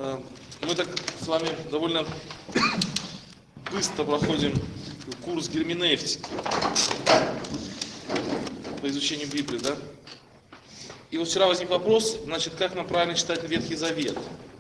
Мы так с вами довольно быстро проходим курс герменевтики по изучению Библии, да? И вот вчера возник вопрос, значит, как нам правильно читать Ветхий Завет.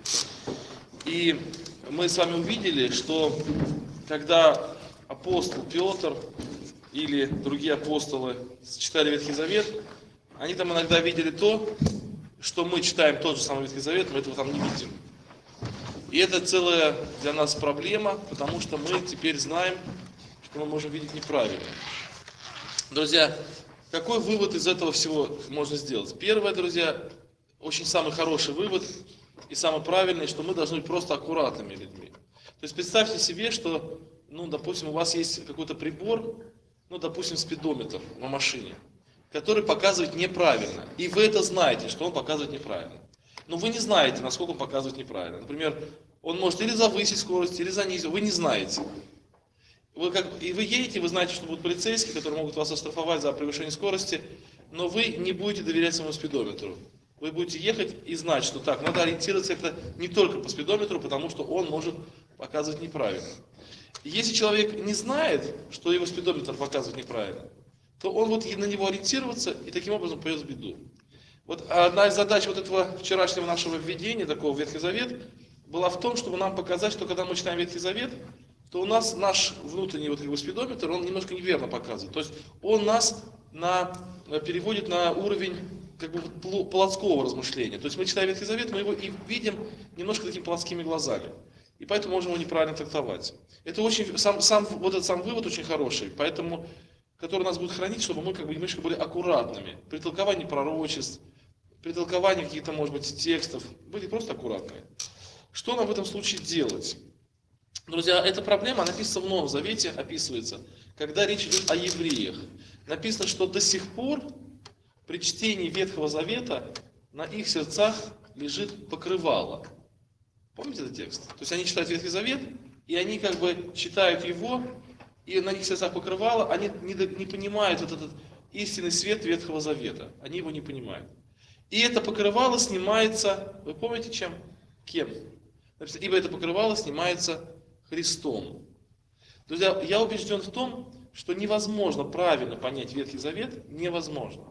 И мы с вами увидели, что когда апостол Петр или другие апостолы читали Ветхий Завет, они там иногда видели то, что мы читаем тот же самый Ветхий Завет, мы этого там не видим. И это целая для нас проблема, потому что мы теперь знаем, что мы можем видеть неправильно. Друзья, какой вывод из этого всего можно сделать? Первое, друзья, очень самый хороший вывод и самый правильный, что мы должны быть просто аккуратными людьми. То есть представьте себе, что, допустим, у вас есть какой-то прибор, допустим, спидометр на машине, который показывает неправильно. И вы это знаете, что он показывает неправильно. Но вы не знаете, насколько он показывает неправильно. Например, он может или завысить скорость, или занизить. Вы не знаете. И вы едете, вы знаете, что будут полицейские, которые могут вас оштрафовать за превышение скорости, но вы не будете доверять своему спидометру. Вы будете ехать и знать, что так, надо ориентироваться это не только по спидометру, потому что он может показывать неправильно. И если человек не знает, что его спидометр показывает неправильно, то он будет на него ориентироваться и таким образом пойдет в беду. Вот одна из задач вот этого вчерашнего нашего введения, такого в Ветхий Завет, была в том, чтобы нам показать, что когда мы читаем Ветхий Завет, то у нас наш внутренний спидометр, он немножко неверно показывает. То есть он нас переводит на уровень плотского размышления. То есть мы читаем Ветхий Завет, мы его и видим немножко такими плотскими глазами. И поэтому можем его неправильно трактовать. Это очень, сам вывод очень хороший, поэтому, который нас будет хранить, чтобы мы немножко были аккуратными. При толковании пророчеств, при толковании каких-то, может быть, текстов, были просто аккуратными. Что нам в этом случае делать? Друзья, эта проблема написана в Новом Завете, описывается, когда речь идет о евреях. Написано, что до сих пор при чтении Ветхого Завета на их сердцах лежит покрывало. Помните этот текст? То есть они читают Ветхий Завет, и они читают его, и на их сердцах покрывало, они не понимают этот истинный свет Ветхого Завета. Они его не понимают. И это покрывало снимается, вы помните чем? Кем? Ибо это покрывало снимается Христом. Друзья, я убежден в том, что невозможно правильно понять Ветхий Завет, невозможно,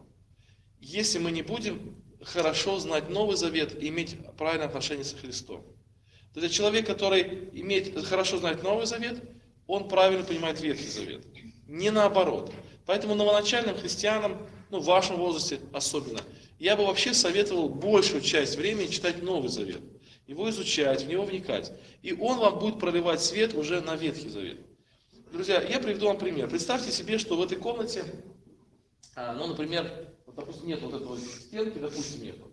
если мы не будем хорошо знать Новый Завет и иметь правильное отношение со Христом. Друзья, человек, который хорошо знает Новый Завет, он правильно понимает Ветхий Завет. Не наоборот. Поэтому новоначальным христианам, в вашем возрасте особенно, я бы вообще советовал большую часть времени читать Новый Завет. Его изучать, в него вникать. И он вам будет проливать свет уже на Ветхий Завет. Друзья, я приведу вам пример. Представьте себе, что в этой комнате, например, допустим, нет вот этой стенки, допустим, нету.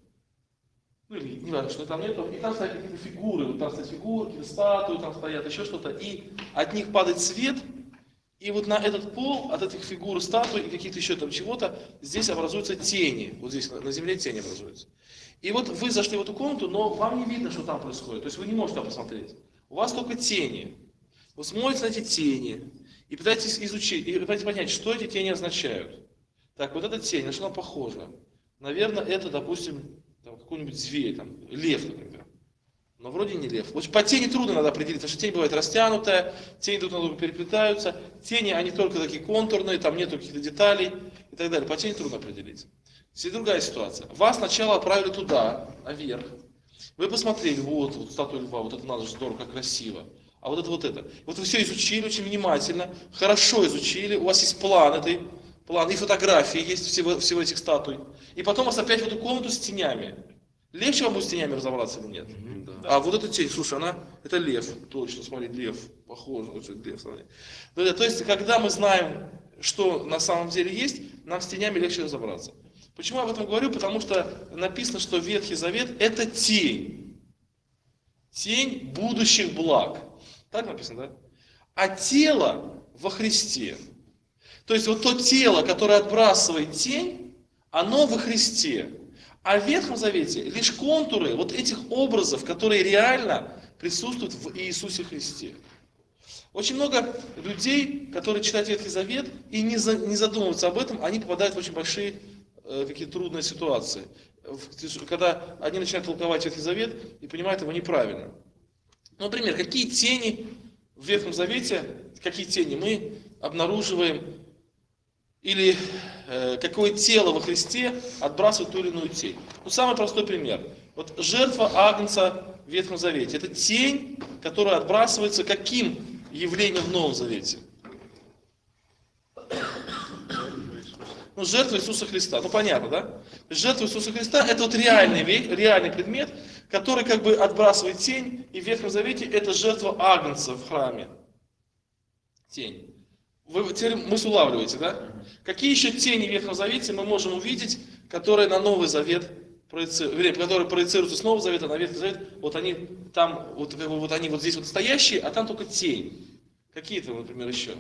Или не важно, что там нету. И там стоят какие-то фигуры, там стоят фигурки, статуи, там стоят еще что-то. И от них падает свет. И вот на этот пол, от этих фигур, статуй и каких-то еще там чего-то, здесь образуются тени. Вот здесь на земле тени образуются. И вот вы зашли в эту комнату, но вам не видно, что там происходит. То есть вы не можете там посмотреть. У вас только тени. Вы смотрите на эти тени и пытаетесь изучить, и пытаетесь понять, что эти тени означают. Так, вот эта тень, на что она похожа? Наверное, это, допустим, какой-нибудь зверь, лев, например. Но вроде не лев. Вот по тени трудно надо определить, потому что тень бывает растянутая, тени друг на друга переплетаются, тени, они только такие контурные, там нету каких-то деталей и так далее. По тени трудно определить. Здесь другая ситуация. Вас сначала отправили туда, наверх. Вы посмотрели, вот статуя льва, вот это надо же здорово, как красиво. А вот это. Вот вы все изучили очень внимательно, хорошо изучили, у вас есть план, и фотографии есть всего этих статуй. И потом вас опять в эту комнату с тенями. Легче вам будет с тенями разобраться или нет? Да. А вот эта тень, слушай, это лев. Точно, смотри, лев. Похоже, лев, смотри. То есть, когда мы знаем, что на самом деле есть, нам с тенями легче разобраться. Почему я об этом говорю? Потому что написано, что Ветхий Завет – это тень. Тень будущих благ. Так написано, да? А тело во Христе. То есть, вот то тело, которое отбрасывает тень, оно во Христе. А в Ветхом Завете лишь контуры вот этих образов, которые реально присутствуют в Иисусе Христе. Очень много людей, которые читают Ветхий Завет и не задумываются об этом, они попадают в очень большие какие-то трудные ситуации. когда они начинают толковать Ветхий Завет и понимают его неправильно. Ну, например, какие тени в Ветхом Завете, какие тени мы обнаруживаем, или какое тело во Христе отбрасывает ту или иную тень. Ну, самый простой пример. Вот жертва Агнца в Ветхом Завете. Это тень, которая отбрасывается каким явлением в Новом Завете? Ну, жертва Иисуса Христа. Ну, понятно, да? Жертва Иисуса Христа — это вот реальный предмет, который как бы отбрасывает тень, и в Ветхом Завете это жертва Агнца в храме. Тень. Вы теперь мысль улавливаете, да? Какие еще тени в Ветхом Завете мы можем увидеть, которые на Новый Завет проецируются, которые проецируются с Нового Завета на Ветхий Завет? Вот они там, вот, как бы, вот они вот здесь вот стоящие, а там только тень. Какие-то, например, еще?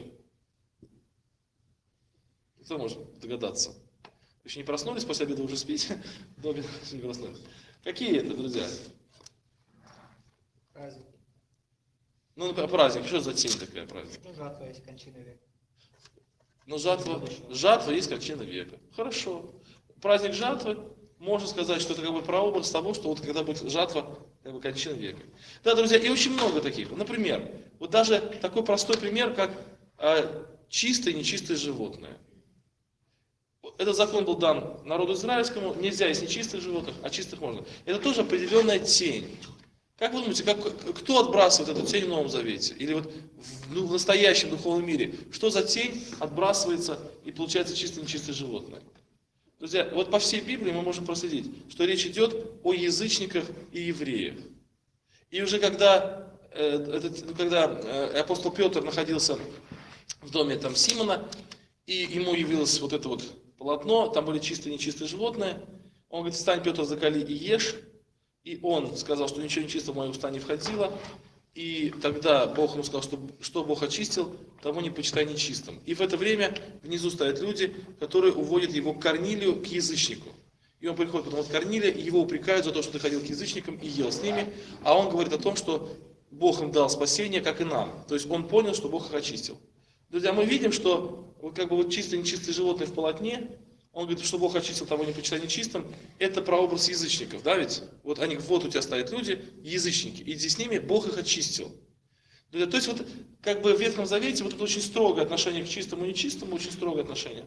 Кто может догадаться? Вы еще не проснулись, после обеда уже спите? До обеда еще не проснулись. Какие это, друзья? Праздник. Ну, например, праздник. Что за тень такая праздник? Ну, жатва есть, кончина века. Ну, жатва есть кончина века. Хорошо. Праздник жатвы, можно сказать, что это как бы прообраз того, что вот когда будет жатва, как бы кончина века. Да, друзья, и очень много таких. Например, вот даже такой простой пример, как чистое и нечистое животное. Этот закон был дан народу израильскому, нельзя есть нечистых животных, а чистых можно. Это тоже определенная тень. Как вы думаете, кто отбрасывает эту тень в Новом Завете? Или вот в настоящем духовном мире? Что за тень отбрасывается и получается чистое и нечистое животное? Друзья, вот по всей Библии мы можем проследить, что речь идет о язычниках и евреях. И уже когда апостол Петр находился в доме там Симона, и ему явилось вот это вот полотно, там были чистые и нечистые животные, он говорит: встань, Петр, закали и ешь. И он сказал, что ничего нечистого в мои уста не входило. И тогда Бог ему сказал, что Бог очистил, того не почитай нечистым. И в это время внизу стоят люди, которые уводят его к Корнилию, к язычнику. И он приходит потом от Корнилия, и его упрекают за то, что ты ходил к язычникам и ел с ними. А он говорит о том, что Бог им дал спасение, как и нам. То есть он понял, что Бог их очистил. Друзья, мы видим, что как бы вот чистое и нечистое животное в полотне, он говорит, что Бог очистил того, не почитай нечистым. Это прообраз язычников, да ведь? Вот они, вот у тебя стоят люди, язычники, и здесь с ними Бог их очистил. То есть вот как бы в Ветхом Завете вот это очень строгое отношение к чистому и нечистому, очень строгое отношение.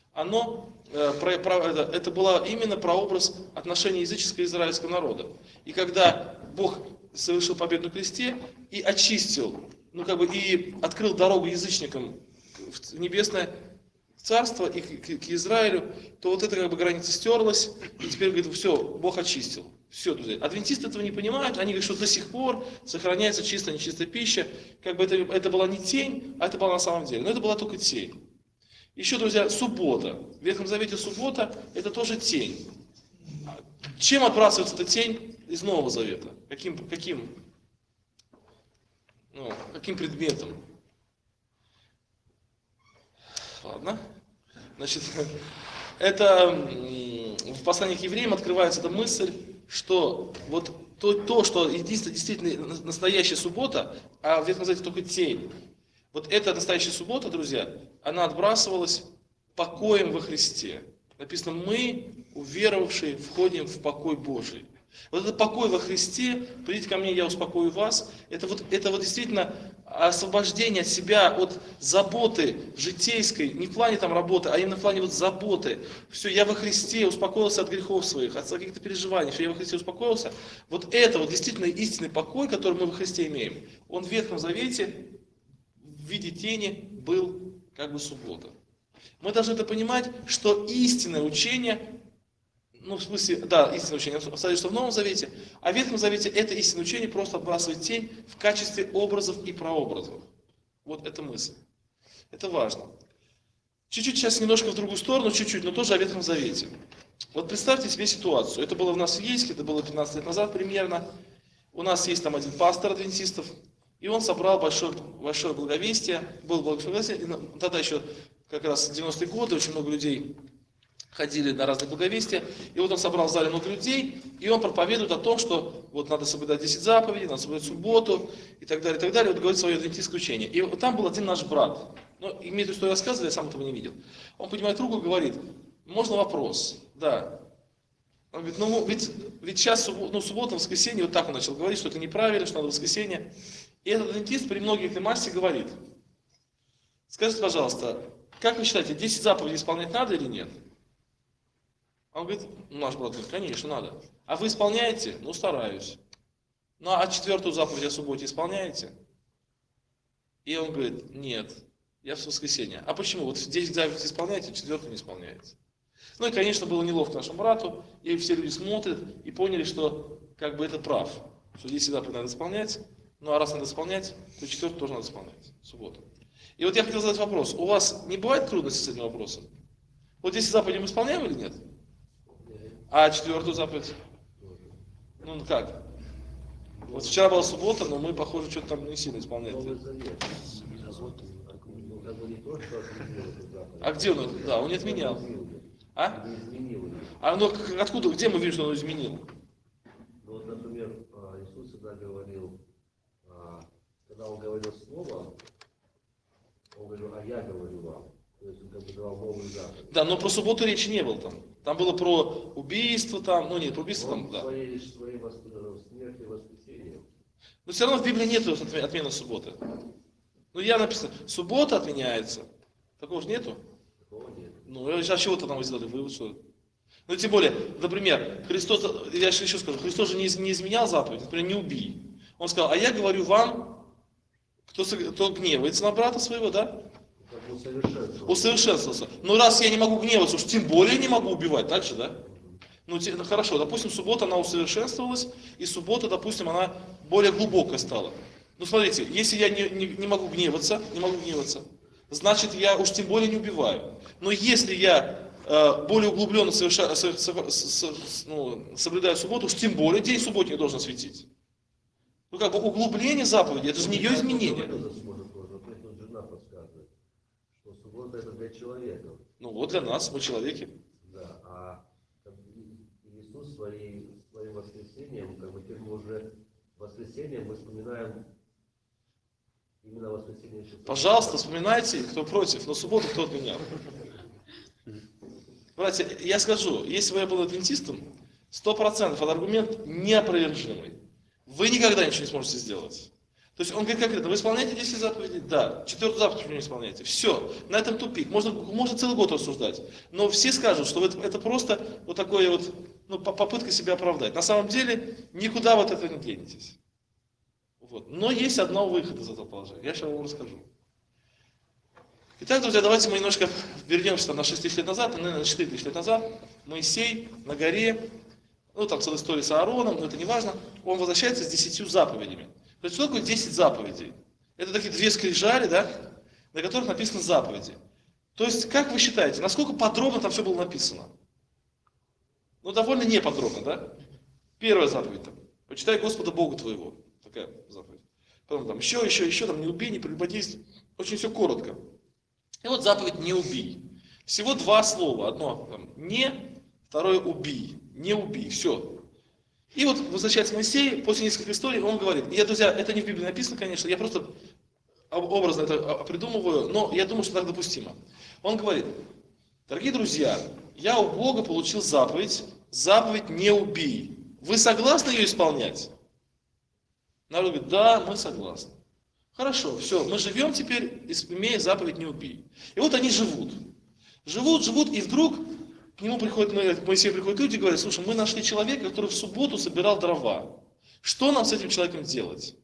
Это было именно прообраз отношения языческого и израильского народа. И когда Бог совершил победу на кресте и очистил, ну как бы и открыл дорогу язычникам в небесное Царство и к Израилю, то вот эта как бы граница стерлась, и теперь говорит, все, Бог очистил. Все, друзья. Адвентисты этого не понимают, они говорят, что до сих пор сохраняется чистая, нечистая пища. Как бы это была не тень, а это была на самом деле. Но это была только тень. Еще, друзья, суббота. В Ветхом Завете суббота – это тоже тень. Чем отбрасывается эта тень из Нового Завета? Каким предметом? Ладно. Значит, это в послании к евреям открывается эта мысль, что вот то, что действительно настоящая суббота, а в Ветхом Завете только тень. Вот эта настоящая суббота, друзья, она отбрасывалась покоем во Христе. Написано, мы, уверовавшие, входим в покой Божий. Вот этот покой во Христе, придите ко мне, я успокою вас, это вот действительно освобождение от себя, от заботы житейской, не в плане там работы, а именно в плане вот заботы. Все, я во Христе успокоился от грехов своих, от каких-то переживаний, все, я во Христе успокоился. Вот это вот действительно истинный покой, который мы во Христе имеем, он в Ветхом Завете в виде тени был как бы суббота. Мы должны это понимать, что истинное учение, ну, в смысле, да, истинное учение остается в Новом Завете, а в Ветхом Завете это истинное учение просто отбрасывает тень в качестве образов и прообразов. Вот эта мысль. Это важно. Чуть-чуть сейчас немножко в другую сторону, чуть-чуть, но тоже о Ветхом Завете. Вот представьте себе ситуацию. Это было в нас в Ейске, это было 15 лет назад примерно. У нас есть там один пастор адвентистов, и он собрал большое благовестие, было благовестие, и тогда еще как раз 90-е годы очень много людей ходили на разные благовестия, и вот он собрал в зале много людей, и он проповедует о том, что вот надо соблюдать 10 заповедей, надо соблюдать субботу, и так далее, вот говорит свое адвентистское учение. И вот там был один наш брат, ну, имеет в виду, что я рассказывал, я сам этого не видел. Он поднимает руку и говорит, можно вопрос? Да. Он говорит, ну ведь сейчас, суббота, воскресенье, вот так он начал говорить, что это неправильно, что надо воскресенье. И этот адвентист при многих массе говорит, скажите, пожалуйста, как вы считаете, 10 заповедей исполнять надо или нет? Он говорит, наш брат говорит, конечно, надо. А вы исполняете? Ну, стараюсь. Ну, а 4-ю заповедь о субботе исполняете? И он говорит, нет, я в воскресенье. А почему? Вот 10 заповедей исполняете, 4-ю не исполняете. Ну и, конечно, было неловко нашему брату, и все люди смотрят и поняли, что как бы это прав, что 10 заповедей надо исполнять, ну а раз надо исполнять, то 4-ю тоже надо исполнять, в субботу. И вот я хотел задать вопрос, у вас не бывает трудностей с этим вопросом? Вот 10 заповедей мы исполняем или нет? А 4-ю заповедь? Ну как? Вот вчера была суббота, но мы, похоже, что-то там не сильно исполняем. А где он? Да, он не отменял. А? А ну откуда, где мы видим, что он изменил? Ну вот, например, Иисус всегда говорил, когда он говорил слово, он говорил, а я говорю вам. То есть он как бы давал новый заповедь. Да, но про субботу речи не было там. Там было про убийство, там, ну нет, про убийство там, да. Своей смерти воскресенья. Но все равно в Библии нет отмены субботы. Ну я написано, суббота отменяется. Такого же нету? Такого нет. Ну, а чего-то там вы сделали вывод, что... Ну, тем более, например, Христос, я еще скажу, Христос же не изменял заповедь, например, не убий. Он сказал, а я говорю вам, кто гневается на брата своего, да? Усовершенствовался. Ну, раз я не могу гневаться, уж тем более не могу убивать, так же, да? Ну, хорошо, допустим, суббота, она усовершенствовалась, и суббота, допустим, она более глубокая стала. Ну, смотрите, если я не могу гневаться, значит, я уж тем более не убиваю. Но если я более углубленно соблюдаю субботу, уж тем более день субботний должен светить. Ну, как бы углубление заповеди, это же не ее изменение. Жена подсказывает, что суббота это для человека. Ну, вот для нас, мы человеки. Да, а Иисус своим воскресением, как бы теперь мы уже воскресеньем мы вспоминаем именно воскресенье. Пожалуйста, вспоминайте, кто против, но субботу кто отменял. Братья, я скажу, если бы я был адвентистом, 100% этот аргумент неопровержимый. Вы никогда ничего не сможете сделать. То есть он говорит конкретно, вы исполняете 10 заповедей? Да. 4-ю заповедь не исполняете. Все, на этом тупик. Можно целый год рассуждать. Но все скажут, что это просто вот такое вот, попытка себя оправдать. На самом деле, никуда вот этого не денетесь. Вот. Но есть одно выход из этого положения. Я сейчас вам расскажу. Итак, друзья, давайте мы немножко вернемся на 6 тысяч лет назад, наверное, на 4 тысячи лет назад. Моисей на горе, там целая история с Аароном, но это не важно. Он возвращается с 10 заповедями. То есть, что такое 10 заповедей? Это такие 2 скрижали, да, на которых написаны заповеди. То есть, как вы считаете, насколько подробно там все было написано? Ну, довольно неподробно, да? Первая заповедь там. Почитай Господа Бога твоего. Такая заповедь. Потом там еще, там не убей, не прелюбодействуй. Очень все коротко. И вот заповедь не убий. Всего 2 слова. Одно там, не, второе убий. Не убий. Все. И вот возвращается Моисей, после нескольких историй, он говорит, друзья, это не в Библии написано, конечно, я просто образно это придумываю, но я думаю, что так допустимо. Он говорит, дорогие друзья, я у Бога получил заповедь не убий. Вы согласны ее исполнять? Народ говорит, да, мы согласны. Хорошо, все, мы живем теперь, имея заповедь не убий. И вот они живут, и вдруг к Моисею приходят люди и говорят, слушай, мы нашли человека, который в субботу собирал дрова. Что нам с этим человеком делать?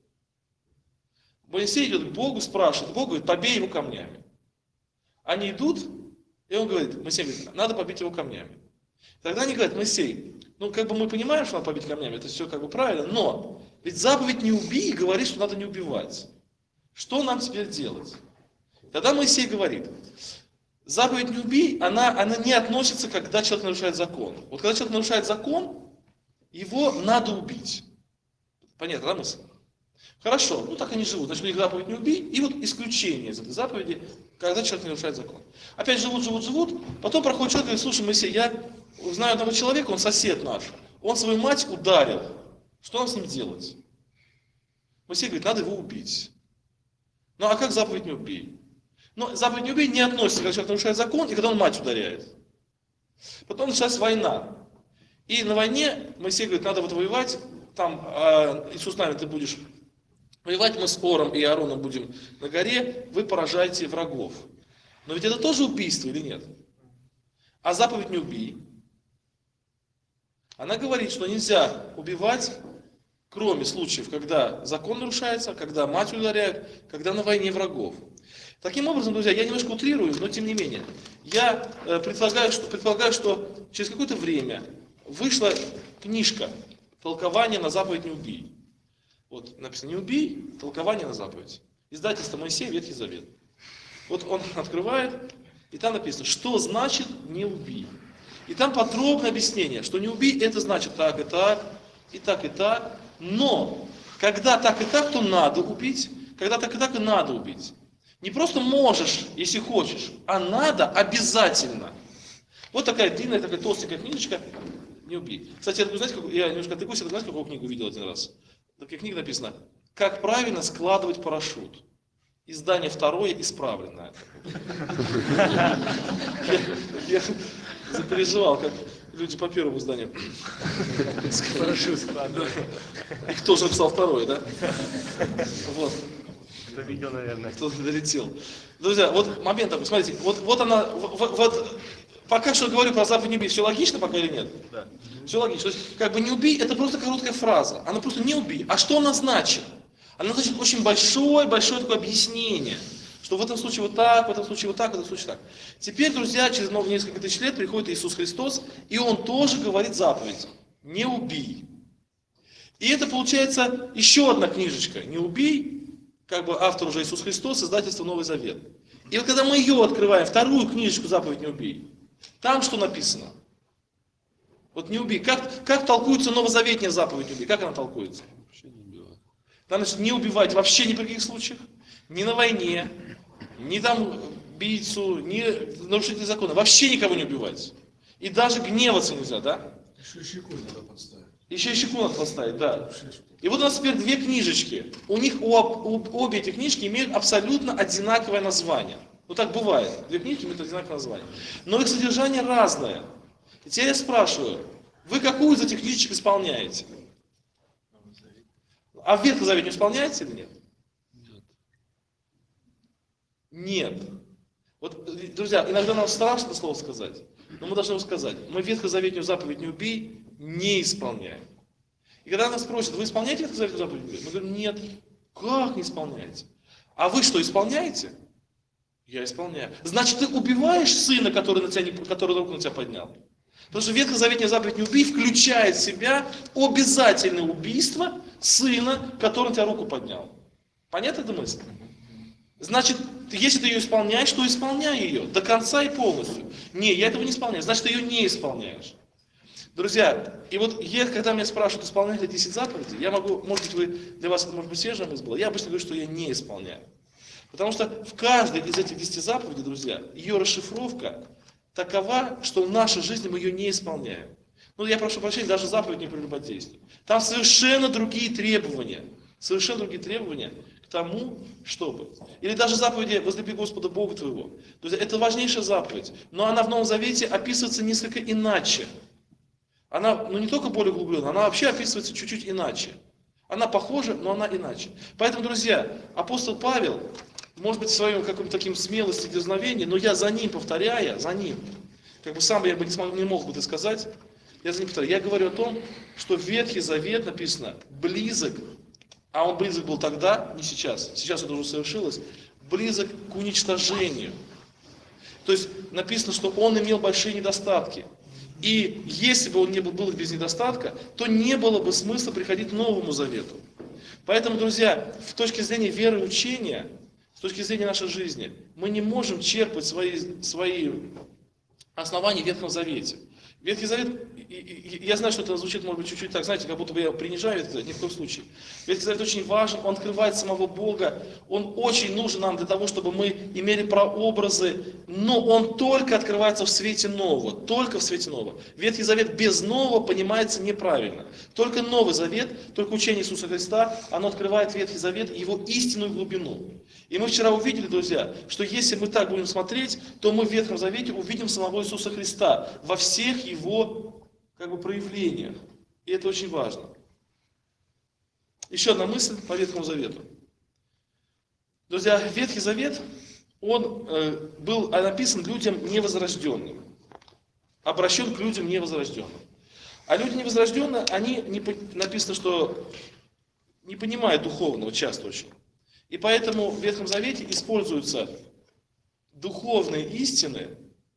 Моисей идет к Богу, спрашивает, Бог говорит, побей его камнями. Они идут, и он говорит, Моисей говорит, надо побить его камнями. Тогда они говорят, Моисей, мы понимаем, что надо побить камнями, это все правильно, но ведь заповедь не убий говорит, что надо не убивать. Что нам теперь делать? Тогда Моисей говорит, заповедь не убий, она не относится, когда человек нарушает закон. Вот когда человек нарушает закон, его надо убить. Понятно, да, мысль? Хорошо, так они живут. Значит, у них заповедь не убий, и вот исключение из этой заповеди, когда человек не нарушает закон. Опять живут, потом проходит человек и говорит, слушай, Моисей, я знаю одного человека, он сосед наш, он свою мать ударил. Что нам с ним делать? Моисей говорит, надо его убить. Ну а как заповедь не убей? Но заповедь не убей не относится, когда человек нарушает закон и когда он мать ударяет. Потом началась война. И на войне Моисей говорит, надо вот воевать, там Иисус с нами, ты будешь воевать, мы с Ором и Аароном будем на горе, вы поражаете врагов. Но ведь это тоже убийство или нет? А заповедь не убий. Она говорит, что нельзя убивать, кроме случаев, когда закон нарушается, когда мать ударяет, когда на войне врагов. Таким образом, друзья, я немножко утрирую, но тем не менее, я предполагаю, что через какое-то время вышла книжка «Толкование на заповедь не убий». Вот написано «Не убий», толкование на заповедь. Издательство Моисей, Ветхий Завет. Вот он открывает, и там написано, что значит «не убий». И там подробное объяснение, что «не убий» это значит так и так, и так и так. Но, когда так и так, то надо убить, когда так и так, и надо убить. Не просто можешь, если хочешь, а надо обязательно. Вот такая длинная, такая толстенькая книжечка «Не убей». Кстати, я немножко отвлекусь, знаете, какую книгу видел один раз? Такая книга написана «Как правильно складывать парашют». Издание второе, исправленное. Я запереживал, как люди по первому изданию. Парашют складывают. И кто же написал второе, да? Вот. Это видео, наверное. Кто-то долетел. Друзья, вот момент такой, смотрите, вот она, вот пока что говорю про заповедь не убей, все логично пока или нет? Да. Все логично. То есть, как бы не убей, это просто короткая фраза. Она просто не убей. А что она значит? Она значит очень большое такое объяснение. Что в этом случае вот так, в этом случае вот так, в этом случае так. Теперь, друзья, через несколько тысяч лет приходит Иисус Христос, и Он тоже говорит заповедь. Не убей. И это получается еще одна книжечка. Не убей, как бы автор уже Иисус Христос, издательство Новый Завет. И вот когда мы ее открываем, вторую книжечку заповедь не убей, там что написано? Вот не убей. Как толкуется новозаветная заповедь не убей? Как она толкуется? Там, значит, не убивать вообще ни при каких случаях, ни на войне, ни там убийцу, ни нарушителей закона. Вообще никого не убивать. И даже гневаться нельзя, да? Еще и щеку надо подставить. Еще и щеку надо поставить, да. И вот у нас теперь две книжечки. У них обе эти книжки имеют абсолютно одинаковое название. Ну так бывает. Две книжки имеют одинаковое название. Но их содержание разное. И теперь я спрашиваю, вы какую из этих книжечек исполняете? А в Ветхом Завете исполняете или нет? Нет. Вот, друзья, иногда нам страшно слово сказать, но мы должны его сказать. Мы ветхозаветную заповедь не убей не исполняем. И когда нас спросят, вы исполняете ветхозаветную заповедь не убей? Мы говорим, нет. Как не исполняете? А вы что, исполняете? Я исполняю. Значит, ты убиваешь сына, который руку на тебя поднял? Потому что ветхозаветная заповедь не убей включает в себя обязательное убийство сына, который на тебя руку поднял. Понятна эта мысль? Значит, если ты ее исполняешь, то исполняй ее до конца и полностью. Не, я этого не исполняю, значит, ты ее не исполняешь. Друзья, и вот когда меня спрашивают, исполняешь ли 10 заповедей, я могу, может быть, для вас это может быть свежая мысль была, я обычно говорю, что я не исполняю. Потому что в каждой из этих 10 заповедей, друзья, ее расшифровка такова, что в нашей жизни мы ее не исполняем. Ну, я прошу прощения, даже заповедь не прелюбодействует. Там совершенно другие требования. Совершенно другие требования к тому, чтобы. Или даже заповеди «Возлюби Господа Бога твоего». То есть это важнейшая заповедь. Но она в Новом Завете описывается несколько иначе. Она, не только более углубленно, она вообще описывается чуть-чуть иначе. Она похожа, но она иначе. Поэтому, друзья, апостол Павел, может быть, в своем каком-то таким смелости, дерзновении, но я за ним, повторяя, за ним, как бы сам я бы не мог бы это сказать, я за ним повторяю. Я говорю о том, что Ветхий Завет написано близок, а он близок был тогда, не сейчас, сейчас это уже совершилось, близок к уничтожению. То есть написано, что он имел большие недостатки. И если бы он не был без недостатка, то не было бы смысла приходить к Новому Завету. Поэтому, друзья, с точки зрения веры и учения, с точки зрения нашей жизни, мы не можем черпать свои основания в Ветхом Завете. Ветхий Завет, я знаю, что это звучит, может быть, чуть-чуть так, знаете, как будто бы я принижаю Ветхий Завет, ни в коем случае. Ветхий Завет очень важен, он открывает самого Бога, он очень нужен нам для того, чтобы мы имели прообразы, но он только открывается в свете нового, только в свете нового. Ветхий Завет без нового понимается неправильно. Только Новый Завет, только учение Иисуса Христа, оно открывает Ветхий Завет и его истинную глубину. И мы вчера увидели, друзья, что если мы так будем смотреть, то мы в Ветхом Завете увидим самого Иисуса Христа во всех его как бы проявлениях. И это очень важно. Еще одна мысль по Ветхому Завету. Друзья, Ветхий Завет, он был написан людям невозрожденным. Обращен к людям невозрожденным. А люди невозрожденные, они написано, что не понимают духовного часто очень. И поэтому в Ветхом Завете используются духовные истины,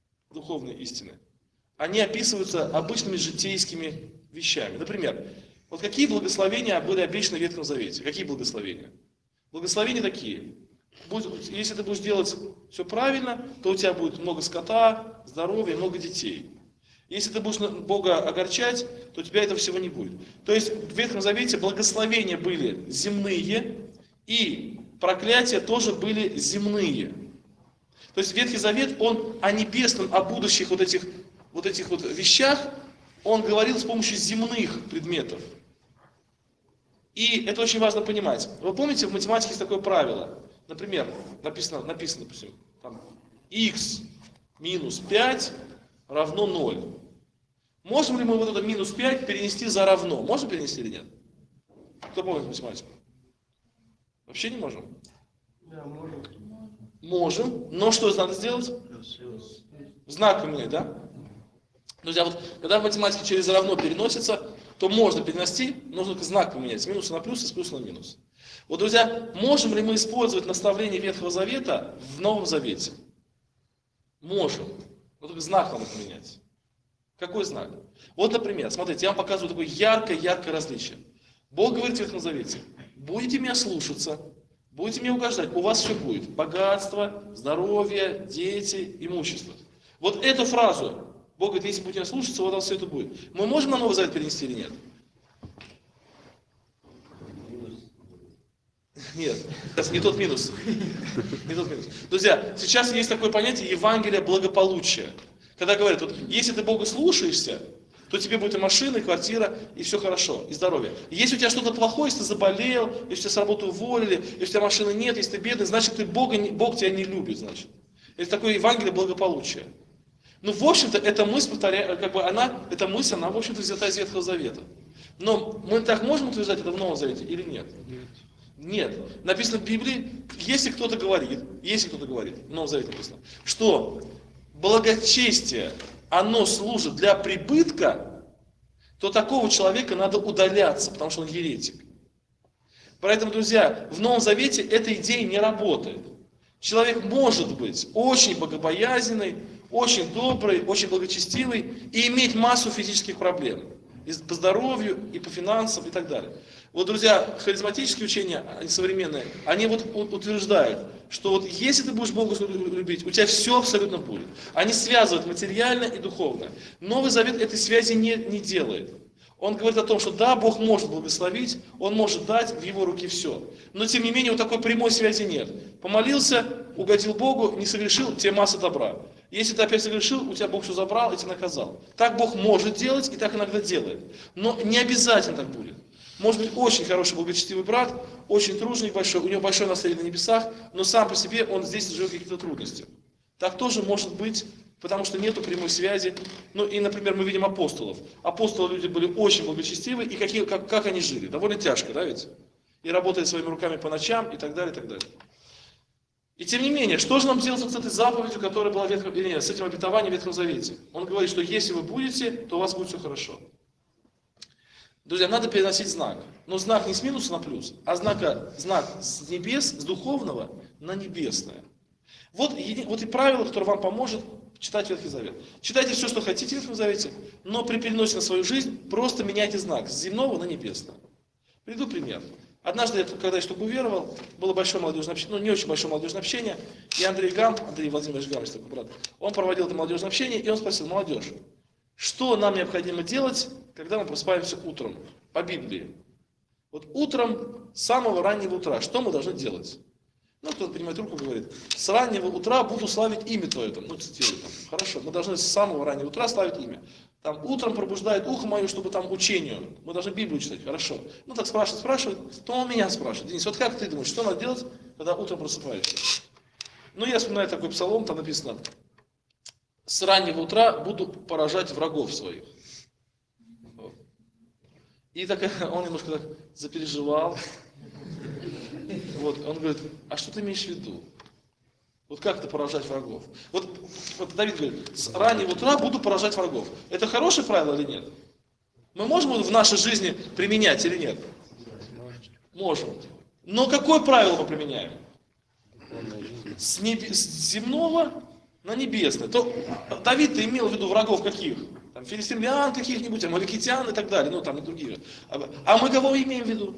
они описываются обычными житейскими вещами. Например, вот какие благословения были обещаны в Ветхом Завете? Какие благословения? Благословения такие. Если ты будешь делать все правильно, то у тебя будет много скота, здоровья, много детей. Если ты будешь Бога огорчать, то у тебя этого всего не будет. То есть в Ветхом Завете благословения были земные, и проклятия тоже были земные. То есть Ветхий Завет, он о небесном, о будущих вот этих вещах, он говорил с помощью земных предметов. И это очень важно понимать. Вы помните, в математике есть такое правило. Например, написано, допустим, там, x минус 5 равно 0. Можем ли мы вот это минус 5 перенести за равно? Можем перенести или нет? Кто помнит математику? Вообще не можем? Да, можем. Можем, но что надо сделать? Знак поменять, да? Друзья, вот когда в математике через равно переносится, то можно перенести, нужно только знак поменять, с минуса на плюс и с плюса на минус. Вот, друзья, можем ли мы использовать наставление Ветхого Завета в Новом Завете? Можем. Но только знак надо поменять. Какой знак? Вот, например, смотрите, я вам показываю такое яркое различие. Бог говорит в Ветхом Завете: будете меня слушаться, будете мне угождать, у вас все будет. Богатство, здоровье, дети, имущество. Вот эту фразу Бог говорит: если будете меня слушаться, у вас все это будет. Мы можем на Новый Завет перенести или нет? Нет, не тот минус. Друзья, сейчас есть такое понятие Евангелия благополучия. Когда говорят, вот, если ты Бога слушаешься, то тебе будет и машина, и квартира, и все хорошо, и здоровье. Если у тебя что-то плохое, если ты заболел, если тебя с работы уволили, если у тебя машины нет, если ты бедный, значит, Бог тебя не любит, значит. Это такое Евангелие благополучия. Ну, в общем-то, эта мысль, эта мысль, она, в общем-то, взята из Ветхого Завета. Но мы так можем утверждать это в Новом Завете или нет? Нет. Написано в Библии, если кто-то говорит, в Новом Завете написано, что благочестие, оно служит для прибытка, то такого человека надо удаляться, потому что он еретик. Поэтому, друзья, в Новом Завете эта идея не работает. Человек может быть очень богобоязненный, очень добрый, очень благочестивый и иметь массу физических проблем. И по здоровью, и по финансам, и так далее. Вот, друзья, харизматические учения, они современные, они вот утверждают, что вот если ты будешь Бога любить, у тебя все абсолютно будет. Они связывают материально и духовно. Новый Завет этой связи не делает. Он говорит о том, что да, Бог может благословить, Он может дать, в Его руки все. Но тем не менее, вот такой прямой связи нет. Помолился, угодил Богу, не согрешил, тебе масса добра. Если ты опять согрешил, у тебя Бог все забрал и тебя наказал. Так Бог может делать и так иногда делает. Но не обязательно так будет. Может быть очень хороший благочестивый брат, очень труженик большой, у него большое наследие на небесах, но сам по себе он здесь живет какие-то трудности. Так тоже может быть, потому что нету прямой связи. Ну и, например, мы видим апостолов. Апостолы люди были очень благочестивы, и как они жили? Довольно тяжко, да ведь? И работали своими руками по ночам, и так далее, и так далее. И тем не менее, что же нам делать с этой заповедью, которая была с этим обетованием в Ветхом Завете? Он говорит, что если вы будете, то у вас будет все хорошо. Друзья, надо переносить знак. Но знак не с минуса на плюс, а знак с небес, с духовного на небесное. Вот и правило, которое вам поможет читать Ветхий Завет. Читайте все, что хотите в Ветхом Завете, но при переносе на свою жизнь просто меняйте знак с земного на небесное. Приведу пример. Однажды, когда я только уверовал, было большое молодежное общение, не очень большое молодежное общение, и Андрей Владимирович Гам, такой брат, он проводил это молодежное общение, и он спросил: молодежь, что нам необходимо делать, когда мы просыпаемся утром, по Библии? Вот утром, с самого раннего утра, что мы должны делать? Ну, кто-то поднимает руку и говорит: с раннего утра буду славить имя Твое. Цитирую там. Хорошо, мы должны с самого раннего утра славить имя. Там утром пробуждает ухо мое, чтобы там учению. Мы должны Библию читать, хорошо. Ну так спрашивает, то он меня спрашивает: Денис, вот как ты думаешь, что надо делать, когда утром просыпаешься? Ну, я вспоминаю такой псалом, там написано: с раннего утра буду поражать врагов своих. И так он немножко так запереживал. Вот, он говорит, а что ты имеешь в виду? Вот как это поражать врагов? Вот Давид говорит, с раннего утра буду поражать врагов. Это хорошее правило или нет? Мы можем это в нашей жизни применять или нет? Можем. Но какое правило мы применяем? С земного на небесное. То Давид-то имел в виду врагов каких? Там, филистимлян каких-нибудь, амаликитян и так далее, ну там и другие. А мы кого имеем в виду?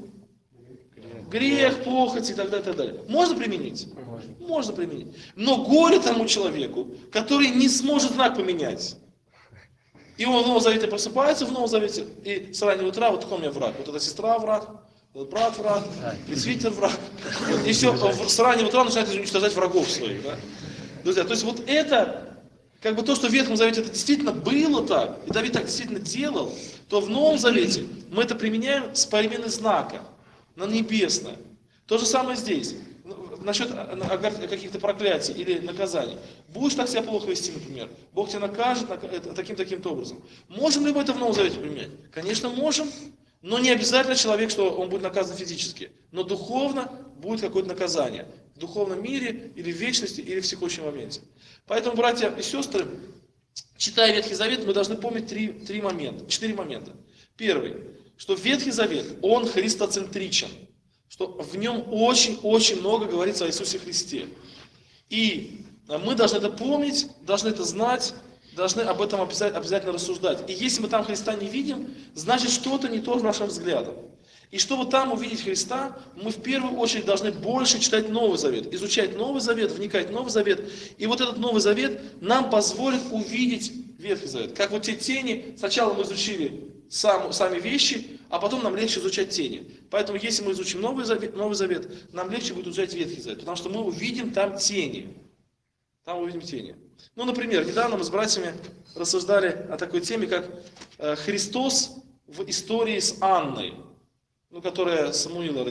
Грех, похоть и так далее, и так далее. Можно применить? Можно применить. Но горе тому человеку, который не сможет знак поменять. И он в Новом Завете просыпается в Новом Завете, и с раннего утра, вот такой у меня враг. Вот эта сестра враг, этот брат враг, пресвитер враг. И все, с раннего утра начинает уничтожать врагов своих. Да? Друзья, то есть вот это, как бы то, что в Ветхом Завете это действительно было так, и Давид так действительно делал, то в Новом Завете мы это применяем с перемены знака на небесное. То же самое здесь. Насчет каких-то проклятий или наказаний. Будешь так себя плохо вести, например, Бог тебя накажет таким-то образом. Можем ли мы это в Новом Завете применять? Конечно, можем, но не обязательно человек, что он будет наказан физически. Но духовно будет какое-то наказание. В духовном мире, или в вечности, или в текущем моменте. Поэтому, братья и сестры, читая Ветхий Завет, мы должны помнить 4 момента. Первый, что Ветхий Завет, он христоцентричен. Что в нем очень-очень много говорится о Иисусе Христе. И мы должны это помнить, должны это знать, должны об этом обязательно рассуждать. И если мы там Христа не видим, значит что-то не то с нашим взглядом. И чтобы там увидеть Христа, мы в первую очередь должны больше читать Новый Завет, изучать Новый Завет, вникать в Новый Завет. И вот этот Новый Завет нам позволит увидеть Ветхий Завет. Как вот те тени, сначала мы изучили сами вещи, а потом нам легче изучать тени. Поэтому если мы изучим Новый Завет, нам легче будет изучать Ветхий Завет, потому что мы увидим там тени. Там увидим тени. Ну, например, недавно мы с братьями рассуждали о такой теме, как Христос в истории с Анной, ну, которая Самуила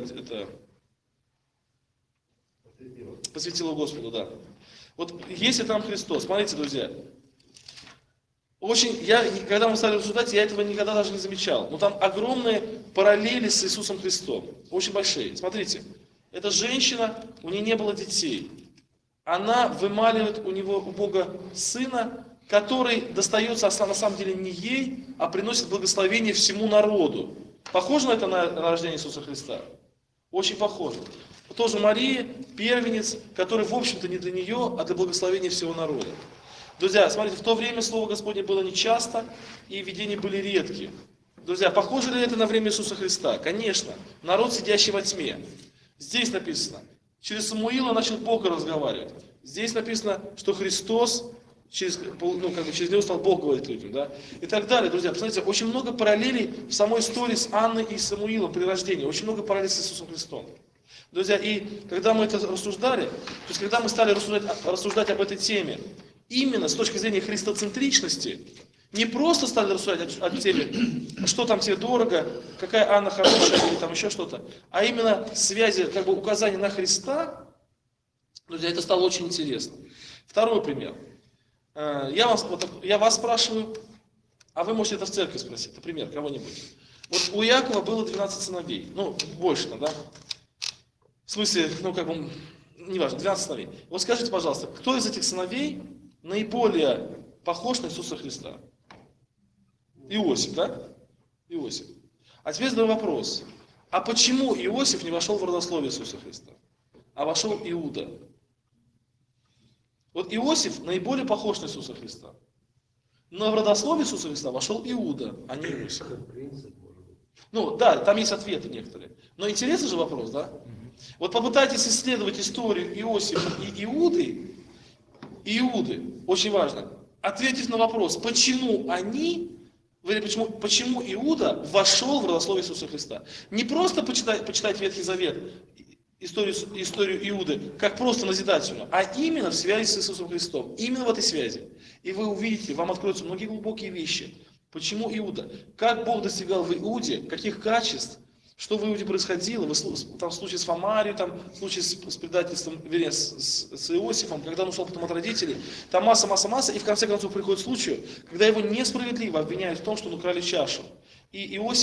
посвятила Господу, да. Вот если там Христос, смотрите, друзья, когда мы стали рассуждать, я этого никогда даже не замечал. Но там огромные параллели с Иисусом Христом. Очень большие. Смотрите, эта женщина, у нее не было детей. Она вымаливает у Бога сына, который достается на самом деле не ей, а приносит благословение всему народу. Похоже на это на рождение Иисуса Христа? Очень похоже. Тоже Мария, первенец, который, в общем-то, не для нее, а для благословения всего народа. Друзья, смотрите, в то время Слово Господне было нечасто, и видения были редкие. Друзья, похоже ли это на время Иисуса Христа? Конечно. Народ, сидящий во тьме. Здесь написано, через Самуила начал Бог разговаривать. Здесь написано, что Христос, через него стал Бог говорить людям. Да? И так далее, друзья. Посмотрите, очень много параллелей в самой истории с Анной и Самуилом при рождении. Очень много параллелей с Иисусом Христом. Друзья, и когда мы это рассуждали, то есть когда мы стали рассуждать об этой теме, именно с точки зрения христоцентричности, не просто стали рассуждать о теме, что там тебе дорого, какая Анна хорошая или там еще что-то, а именно связи, как бы указания на Христа, друзья, это стало очень интересно. Второй пример. Я вас спрашиваю, а вы можете это в церкви спросить, например, кого-нибудь. Вот у Иакова было 12 сыновей, ну, больше, да? В смысле, неважно, 12 сыновей. Вот скажите, пожалуйста, кто из этих сыновей наиболее похож на Иисуса Христа? Иосиф, да? Иосиф. А теперь задаю вопрос. А почему Иосиф не вошел в родословие Иисуса Христа, а вошел Иуда? Вот Иосиф наиболее похож на Иисуса Христа. Но в родословие Иисуса Христа вошел Иуда, а не Иосиф. Ну да, там есть ответы некоторые. Но интересный же вопрос, да? Вот попытайтесь исследовать историю Иосифа и Иуды, очень важно, ответив на вопрос, почему Иуда вошел в родословие Иисуса Христа. Не просто почитать Ветхий Завет, историю Иуды, как просто назидательную, а именно в связи с Иисусом Христом. Именно в этой связи. И вы увидите, вам откроются многие глубокие вещи. Почему Иуда? Как Бог достигал в Иуде, каких качеств, что в Иуде происходило, там в случае с Фомарией, там в случае с предательством, вернее, с Иосифом, когда он ушел потом от родителей, там масса, и в конце концов приходит случай, когда его несправедливо обвиняют в том, что он украли чашу. И Иосиф,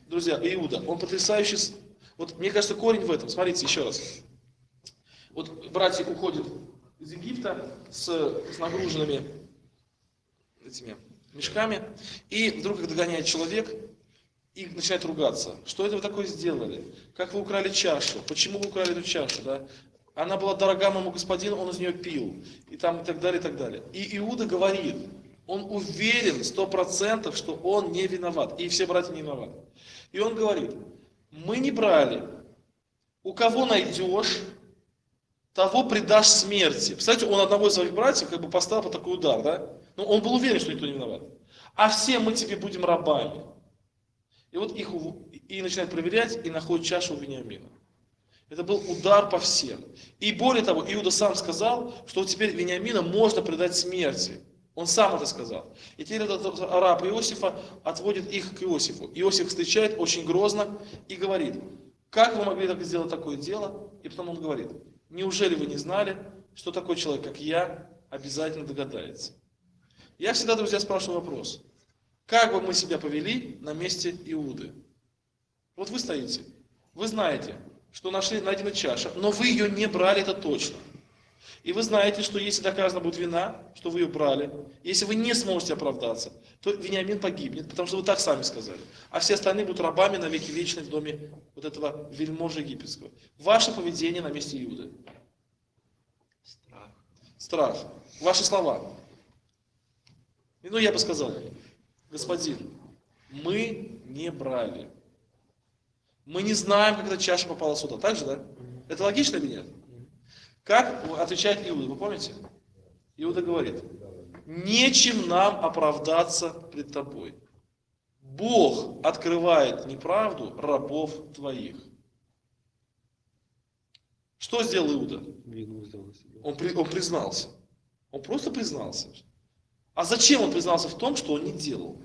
друзья, Иуда, он потрясающий. Вот мне кажется, корень в этом. Смотрите еще раз. Вот братья уходят из Египта с нагруженными этими мешками, и вдруг их догоняет человек и начинает ругаться. Что это вы такое сделали? Как вы украли чашу? Почему вы украли эту чашу? Да? Она была дорога моему господину, он из нее пил. И там и так далее, и так далее. И Иуда говорит, он уверен 100%, что он не виноват. И все братья не виноваты. И он говорит, мы не брали. У кого найдешь, того предашь смерти. Представляете, он одного из своих братьев как бы поставил под такой удар, да? Но он был уверен, что никто не виноват. А все мы тебе будем рабами. И вот их и начинают проверять, и находят чашу у Вениамина. Это был удар по всем. И более того, Иуда сам сказал, что теперь Вениамина можно предать смерти. Он сам это сказал. И теперь этот раб Иосифа отводит их к Иосифу. Иосиф встречает очень грозно и говорит, как вы могли так сделать такое дело? И потом он говорит, неужели вы не знали, что такой человек, как я, обязательно догадается? Я всегда, друзья, спрашиваю вопрос. Как бы мы себя повели на месте Иуды? Вот вы стоите, вы знаете, что найдена чаша, но вы ее не брали, это точно. И вы знаете, что если доказана будет вина, что вы ее брали, если вы не сможете оправдаться, то Вениамин погибнет, потому что вы так сами сказали. А все остальные будут рабами на веки вечные в доме вот этого вельможи египетского. Ваше поведение на месте Иуды. Страх. Ваши слова. Ну, я бы сказал, господин, мы не брали. Мы не знаем, как эта чаша попала сюда. Так же, да? Это логично или нет? Как отвечает Иуда, вы помните? Иуда говорит, нечем нам оправдаться пред тобой. Бог открывает неправду рабов твоих. Что сделал Иуда? Он признался. Он просто признался. А зачем он признался в том, что он не делал?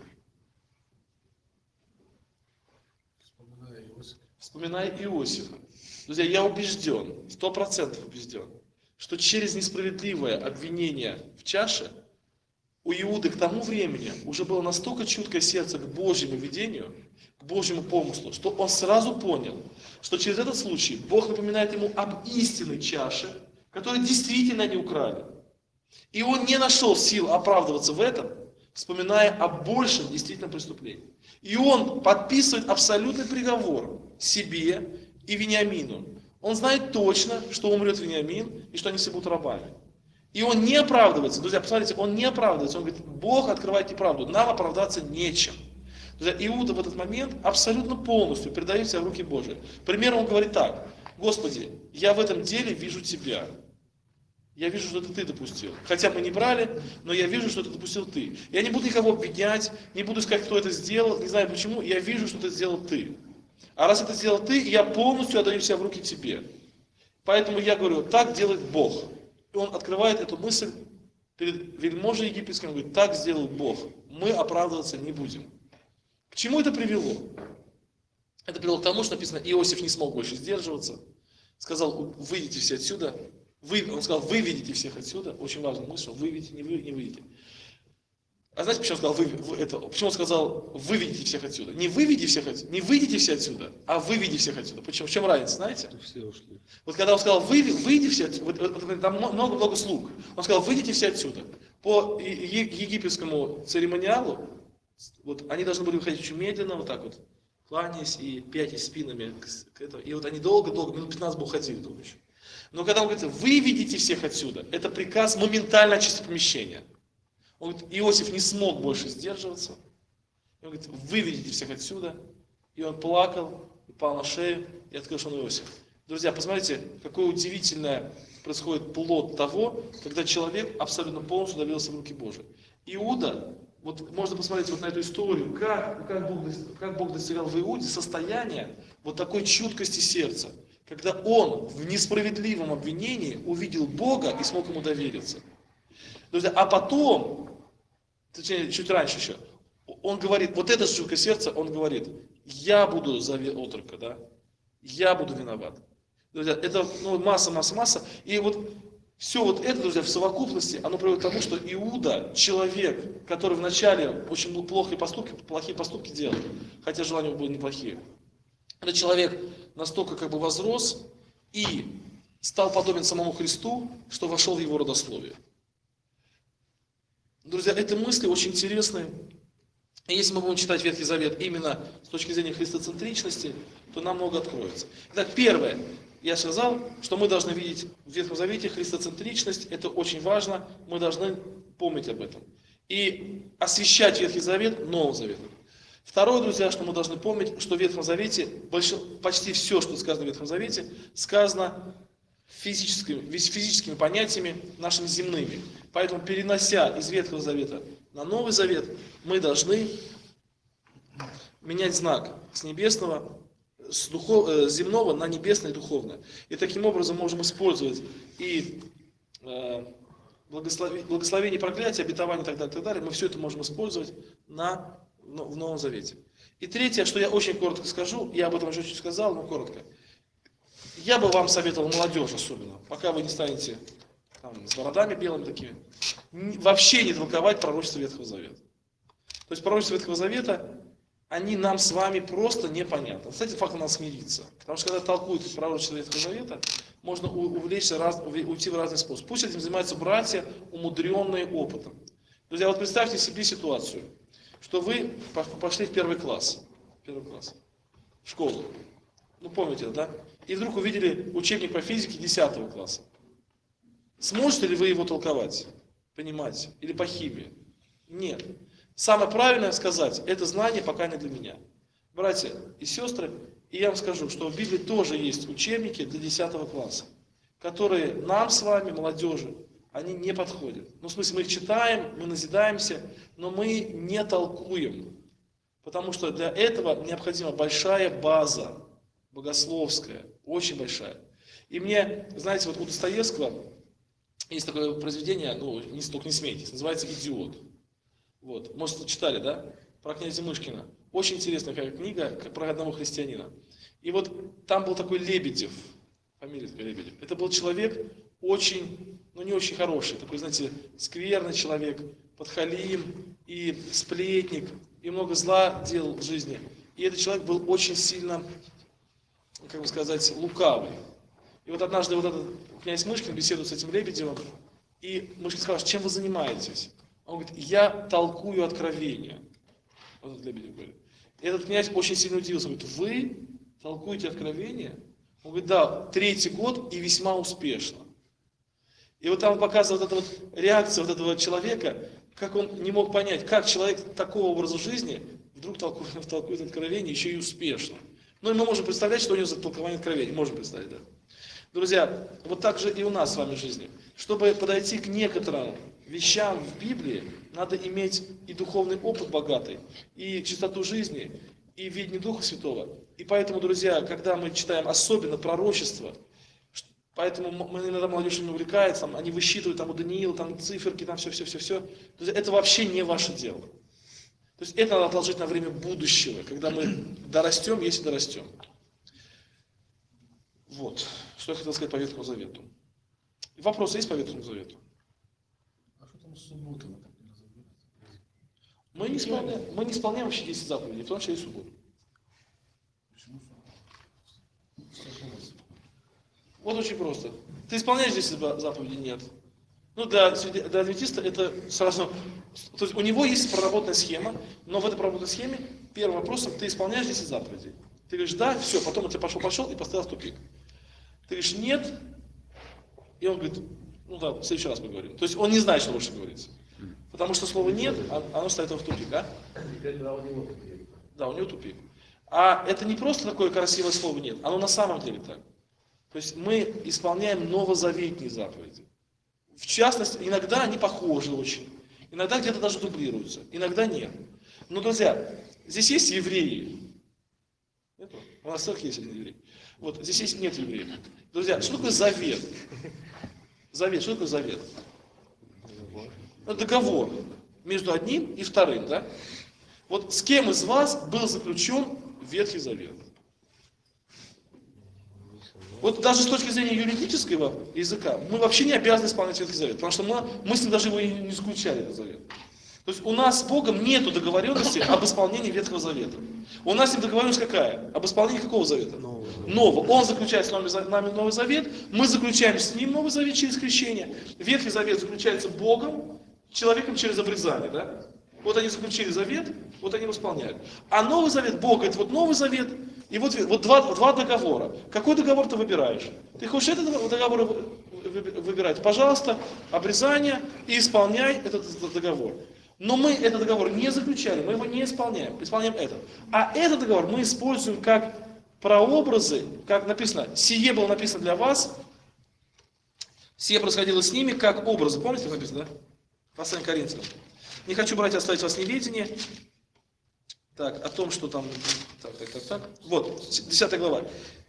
Вспоминая Иосифа. Друзья, я убежден, 100% убежден, что через несправедливое обвинение в чаше у Иуды к тому времени уже было настолько чуткое сердце к Божьему видению, к Божьему помыслу, что он сразу понял, что через этот случай Бог напоминает ему об истинной чаше, которую действительно не украли. И он не нашел сил оправдываться в этом, вспоминая о большем действительном преступлении. И он подписывает абсолютный приговор себе и Вениамину. Он знает точно, что умрет Вениамин и что они все будут рабами. И он не оправдывается. Друзья, посмотрите, он не оправдывается. Он говорит, Бог открывает неправду, нам оправдаться нечем. Друзья, Иуда в этот момент абсолютно полностью передает себя в руки Божьи. К примеру, он говорит так, Господи, я в этом деле вижу Тебя. Я вижу, что это Ты допустил. Хотя мы не брали, но я вижу, что это допустил Ты. Я не буду никого обвинять, не буду сказать, кто это сделал, не знаю почему, я вижу, что это сделал Ты. А раз это сделал Ты, я полностью отдаю себя в руки Тебе. Поэтому я говорю, так делает Бог. И он открывает эту мысль перед вельможей египетским, он говорит, так сделал Бог, мы оправдываться не будем. К чему это привело? Это привело к тому, что написано, Иосиф не смог больше сдерживаться, сказал, выйдите все отсюда. Он сказал, выведите всех отсюда. Очень важная мысль, выведите, не выйдете. А знаете, почему он сказал, почему он сказал, выведите всех отсюда? Не выведите всех отсюда, не выйдите все отсюда, а выведите всех отсюда. Почему? В чем разница, знаете? Все ушли. Вот когда он сказал, выйди все отсюда, там много-много слуг. Он сказал, выйдите все отсюда. По египетскому церемониалу, вот они должны были выходить очень медленно, вот так вот, кланяясь и пятясь спинами к этому. И вот они долго-долго, минут 15 бы уходили долго еще. Но когда он говорит, выведите всех отсюда, это приказ моментально очистить помещение. Он говорит, Иосиф не смог больше сдерживаться. Он говорит, выведите всех отсюда. И он плакал, упал на шею и открыл, что он Иосиф. Друзья, посмотрите, какое удивительное происходит плод того, когда человек абсолютно полностью доверился в руки Божьи. Иуда, вот можно посмотреть вот на эту историю, как Бог достигал в Иуде состояния вот такой чуткости сердца, когда он в несправедливом обвинении увидел Бога и смог ему довериться. Друзья, а потом, точнее, чуть раньше еще, он говорит, вот это чуткое сердце, он говорит, я буду за отрока, да, я буду виноват. Друзья, это масса. И вот Все вот это, друзья, в совокупности, оно приводит к тому, что Иуда, человек, который вначале очень плохие поступки делал, хотя желания у него были неплохие, этот человек настолько как бы возрос и стал подобен самому Христу, что вошел в его родословие. Друзья, эти мысли очень интересные. И если мы будем читать Ветхий Завет именно с точки зрения христоцентричности, то нам много откроется. Итак, первое. Я сказал, что мы должны видеть в Ветхом Завете христоцентричность. Это очень важно. Мы должны помнить об этом. И освящать Ветхий Завет Новым Заветом. Второе, друзья, что мы должны помнить, что в Ветхом Завете, почти все, что сказано в Ветхом Завете, сказано физическими понятиями, нашими земными. Поэтому, перенося из Ветхого Завета на Новый Завет, мы должны менять знак с небесного, с земного на небесное и духовное. И таким образом можем использовать и благословение, проклятие, обетование и так далее. Мы все это можем использовать в Новом Завете. И третье, что я очень коротко скажу, я об этом уже чуть сказал, но коротко. Я бы вам советовал, молодежь особенно, пока вы не станете с бородами белыми такими, вообще не толковать пророчество Ветхого Завета. То есть пророчество Ветхого Завета, они нам с вами просто непонятны. Кстати, факт надо смириться. Потому что когда толкуют пророчество Ветхого Завета, можно увлечься, уйти в разные способы. Пусть этим занимаются братья, умудренные опытом. Друзья, вот представьте себе ситуацию, что вы пошли в первый класс, в школу. Ну, помните, да? И вдруг увидели учебник по физике 10 класса. Сможете ли вы его толковать, понимать? Или по химии? Нет. Самое правильное сказать, это знание пока не для меня. Братья и сестры, и я вам скажу, что в Библии тоже есть учебники для 10 класса, которые нам с вами, молодежи, они не подходят. Ну, в смысле, мы их читаем, мы назидаемся, но мы не толкуем. Потому что для этого необходима большая база, богословская, очень большая. И мне, знаете, вот у Достоевского есть такое произведение, только не смейтесь, называется «Идиот». Вот, может, читали, да? Про князя Мышкина. Очень интересная книга, про одного христианина. И вот там был такой Лебедев, фамилия такая Лебедев. Это был человек очень, не очень хороший, такой, знаете, скверный человек, подхалим и сплетник, и много зла делал в жизни. И этот человек был очень сильно, как бы сказать, лукавый. И вот однажды вот этот князь Мышкин беседует с этим Лебедевым, и Мышкин спрашивает, чем вы занимаетесь? Он говорит, я толкую откровения. Вот этот Лебедев говорит. И этот князь очень сильно удивился, говорит, вы толкуете откровения? Он говорит, да, 3-й год и весьма успешно. И вот там показывает вот эта вот реакция вот этого человека, как он не мог понять, как человек такого образа жизни вдруг толкует откровения еще и успешно. Но мы можем представлять, что у него за толкование откровений. Можем представить, да. Друзья, вот так же и у нас с вами в жизни. Чтобы подойти к некоторым вещам в Библии, надо иметь и духовный опыт богатый, и чистоту жизни, и видение Духа Святого. И поэтому, друзья, когда мы читаем особенно пророчество, поэтому иногда молодежь не увлекается, они высчитывают у Даниила, циферки, все. Это вообще не ваше дело. То есть это надо отложить на время будущего, когда мы дорастем, если дорастем. Вот, что я хотел сказать по Ветхому Завету. Вопросы есть по Ветхому Завету? А что там с субботой? Мы не исполняем вообще 10 заповедей, в том числе и субботу. Почему суббота? Вот очень просто. Ты исполняешь 10 заповедей? Нет. Для адвентиста это сразу... То есть у него есть проработанная схема, но в этой проработанной схеме первым вопросом ты исполняешь 10 заповедей. Ты говоришь, да, все, потом ты пошел и поставил в тупик. Ты говоришь, нет, и он говорит, в следующий раз поговорим. То есть он не знает, что лучше говорить. Потому что слова нет, оно ставит его в тупик, а? Да, у него тупик. А это не просто такое красивое слово нет, оно на самом деле так. То есть мы исполняем новозаветные заповеди. В частности, иногда они похожи очень, иногда где-то даже дублируются, иногда нет. Но, друзья, здесь есть евреи. Нету? У нас только есть один еврей. Вот, здесь нет евреев. Друзья, что такое завет? Завет, что такое завет? Договор между одним и вторым, да? Вот с кем из вас был заключен Ветхий Завет? Вот даже с точки зрения юридического языка мы вообще не обязаны исполнять Ветхий Завет, потому что мы с ним даже его и не заключали, этот завет. То есть у нас с Богом нет договоренности об исполнении Ветхого Завета. У нас с ним договоренность какая? Об исполнении какого завета? Нового. Он заключает с нами Новый Завет, мы заключаем с ним Новый Завет через крещение. Ветхий Завет заключается Богом, человеком через обрезание. Да? Вот они заключили завет, вот они его исполняют. А Новый Завет, Бог говорит, вот Новый Завет, и вот два договора. Какой договор ты выбираешь? Ты хочешь этот договор выбирать? Пожалуйста, обрезание и исполняй этот договор. Но мы этот договор не заключали, мы его не исполняем, исполняем этот. А этот договор мы используем как прообразы, как написано, сие было написано для вас, сие происходило с ними как образы. Помните, как написано, да? Послание к Коринфянам. Не хочу, братья, оставить вас в неведении. Так, о том, что там... Так. Вот, 10 глава.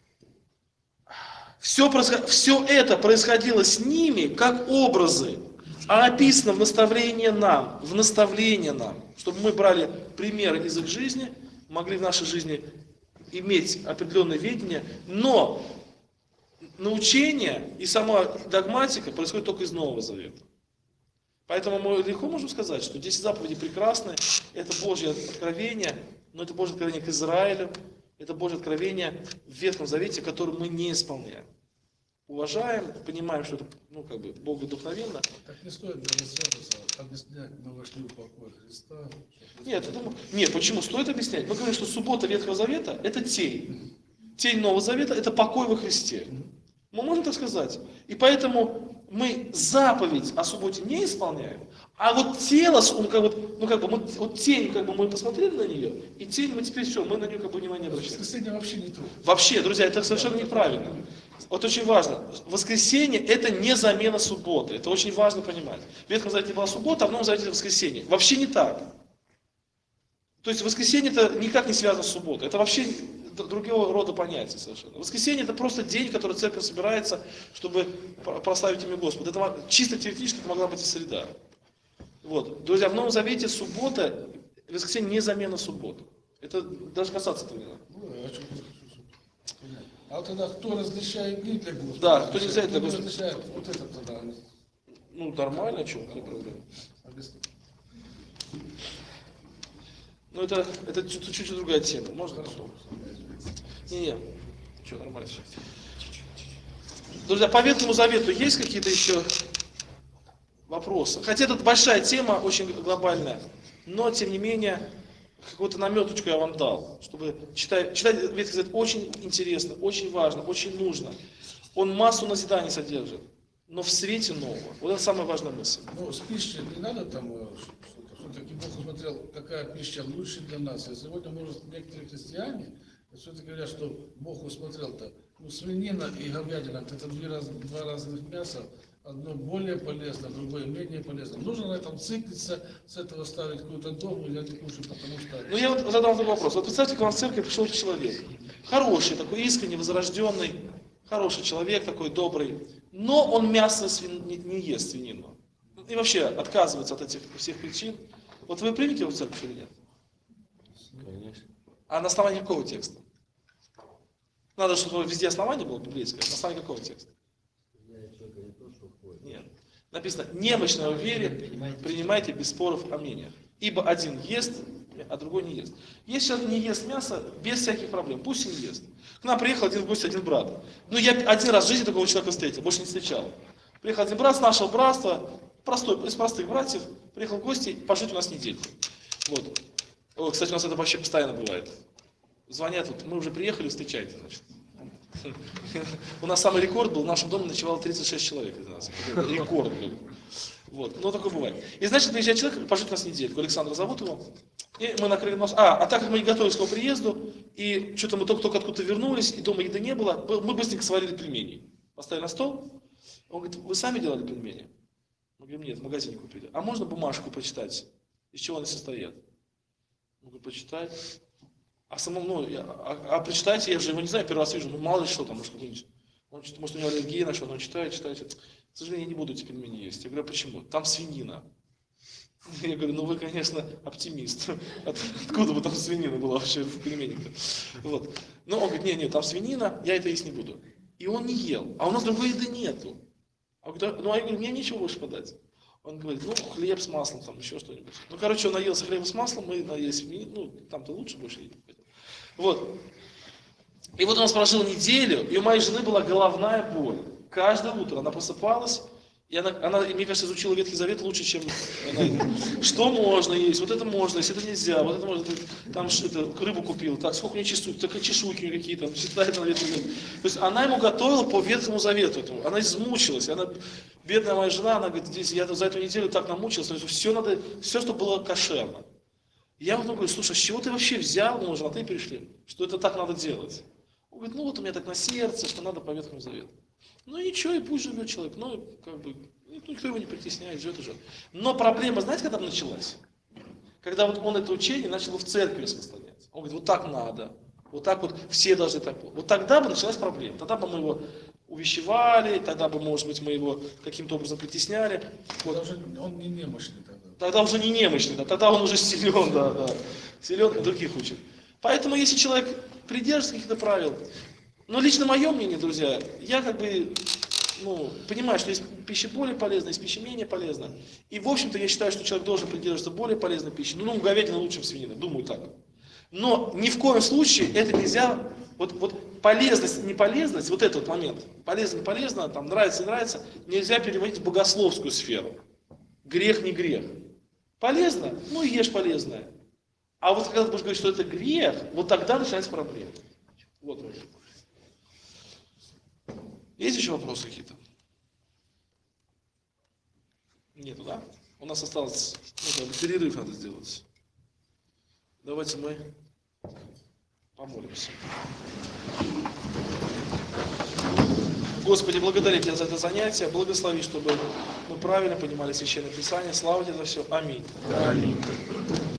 Все это происходило с ними как образы, а описано в наставлении нам, чтобы мы брали примеры из их жизни, могли в нашей жизни иметь определенное видение, но научение и сама догматика происходит только из Нового Завета. Поэтому мы легко можем сказать, что 10 заповедей прекрасны, это Божье откровение, но это Божье откровение к Израилю, это Божье откровение в Ветхом Завете, которое мы не исполняем. Уважаем, понимаем, что это Бог вдохновенно. Так не стоит даже связываться, объяснять, мы вошли в покой Христа. Нет, почему? Стоит объяснять. Мы говорим, что суббота Ветхого Завета – это тень. Тень Нового Завета – это покой во Христе. Мы можем так сказать. И поэтому мы заповедь о субботе не исполняем, а вот тело, тень, мы посмотрели на нее, и тень мы теперь все, мы на нее внимание не обращаем. Воскресенье вообще не то. Вообще, друзья, это совершенно неправильно. Вот очень важно. Воскресенье – это не замена субботы. Это очень важно понимать. В Ветхом Завете была суббота, а в Новом Завете воскресенье. Вообще не так. То есть воскресенье это никак не связано с субботой. Это вообще другого рода понятия совершенно. Воскресенье это просто день, в который церковь собирается, чтобы прославить имя Господа. Это чисто теоретически это могла быть и среда. Вот. Друзья, в Новом Завете суббота, воскресенье не замена субботы. Это даже касаться этого не надо. А вот тогда кто различает дни для Господа? Да, кто нельзя для Господа. Господа. Различает вот это тогда. Нормально, о чем? Какая проблема? Объясни. Это чуть-чуть другая тема. Можно? Хорошо. Не. Что, нормально все. Друзья, по Ветхому Завету есть какие-то еще вопросы? Хотя это большая тема, очень глобальная, но тем не менее, какую-то наметочку я вам дал, чтобы читать Ветхий Завет очень интересно, очень важно, очень нужно. Он массу назиданий содержит, но в свете нового. Вот это самая важная мысль. С пищей не надо там что-то. Все-таки Бог усмотрел, какая пища лучше для нас. И сегодня, может, некоторые христиане все-таки говорят, что Бог усмотрел-то, свинина и говядина, это два разных мяса, одно более полезно, другое менее полезно. Нужно на этом циклиться, с этого ставить какую-то дому, я не кушаю, потому что... Я вот задам такой вопрос. Вот представьте, к вам в церковь пришел человек. Хороший, такой искренне возрожденный, хороший человек, такой добрый, но он мясо не ест, свинину. И вообще отказывается от этих всех причин. Вот вы примете его в церковь или нет? Конечно. А на основании какого текста? Надо, чтобы везде основание было библейское. На основании какого текста? Нет. Написано, немощного в вере принимайте без споров о мнениях. Ибо один ест, а другой не ест. Если человек не ест мясо, без всяких проблем, пусть и не ест. К нам приехал один в гости, один брат. Я один раз в жизни такого человека встретил, больше не встречал. Приехал один брат с нашего братства, из простых братьев, приехал в гости пожить у нас недельку. Вот. Кстати, у нас это вообще постоянно бывает. Звонят, мы уже приехали, встречайте, значит. У нас самый рекорд был, в нашем доме ночевало 36 человек из нас. Рекорд был. Вот, такое бывает. И значит, приезжает человек пожить у нас недельку. Александра зовут его. И мы накрыли нос. А так как мы не готовились к его приезду, и что-то мы только откуда-то вернулись, и дома еды не было, мы быстренько сварили пельменей. Поставили на стол. Он говорит, вы сами делали пельмени? Мы говорим, нет, в магазине купили. А можно бумажку почитать? Из чего они состоят? Мы говорим, почитать. А самому, прочитайте, я же его не знаю, первый раз вижу, мало ли что там, может у него аллергия на что-то, он читает. К сожалению, я не буду эти пельмени есть. Я говорю, почему? Там свинина. Я говорю, вы, конечно, оптимист. Откуда бы там свинина была вообще в пельменях? Вот. Он говорит, нет, там свинина, я это есть не буду. и он не ел. А у нас другой еды нету. Ну, а я говорю, мне нечего больше подать. Он говорит, ну, хлеб с маслом, там, еще что-нибудь. Ну, короче, он наелся хлебом с маслом, мы наелись, ну, там-то лучше больше не хотел. Вот. И вот у нас прожил неделю, и у моей жены была головная боль. Каждое утро она просыпалась, и она, мне кажется, изучила Ветхий Завет лучше, чем она. Что можно есть, вот это можно, если это нельзя, вот это можно, там это, рыбу купил, так, сколько у нее чешуйки, так чешуйки какие-то, читает на Ветхий Завет. То есть она ему готовила по Ветхому Завету этому, она измучилась, она, бедная моя жена, она говорит, здесь, я за эту неделю так намучилась, то есть все надо, все, что было кошерно. Я вот говорю, слушай, с чего ты вообще взял, мы уже на ты перешли, что это так надо делать? Он говорит, ну вот у меня так на сердце, что надо по Ветхому Завету. Ну ничего, и пусть живет человек, ну как бы, никто его не притесняет, живет и живет. Но проблема, знаете, когда началась? Когда вот он это учение начал в церкви распространять. Он говорит, вот так надо, вот так вот все должны так. Вот тогда бы началась проблема, тогда бы мы его увещевали, тогда бы, может быть, мы его каким-то образом притесняли. Вот. Тогда уже он не немощный тогда. Тогда уже не немощный, да, тогда он уже силен, да, силен и других учит. Поэтому, если человек придерживается каких-то правил, но лично мое мнение, друзья, я как бы, понимаю, что есть пища более полезная, есть пища менее полезная. И, в общем-то, я считаю, что человек должен придерживаться более полезной пищи. Ну, говядина лучше, чем свинина, думаю так. Но ни в коем случае это нельзя, вот полезность, неполезность, вот этот вот момент, полезно, не полезно, там, нравится, не нравится, нельзя переводить в богословскую сферу. Грех, не грех. Полезно? Ну, ешь полезное. А вот когда ты будешь говорить, что это грех, вот тогда начинается проблема. Вот. Есть еще вопросы какие-то? Нету, да? У нас осталось, перерыв надо сделать. Давайте мы помолимся. Господи, благодарю Тебя за это занятие. Благослови, чтобы мы правильно понимали Священное Писание. Слава Тебе за все. Аминь. Аминь.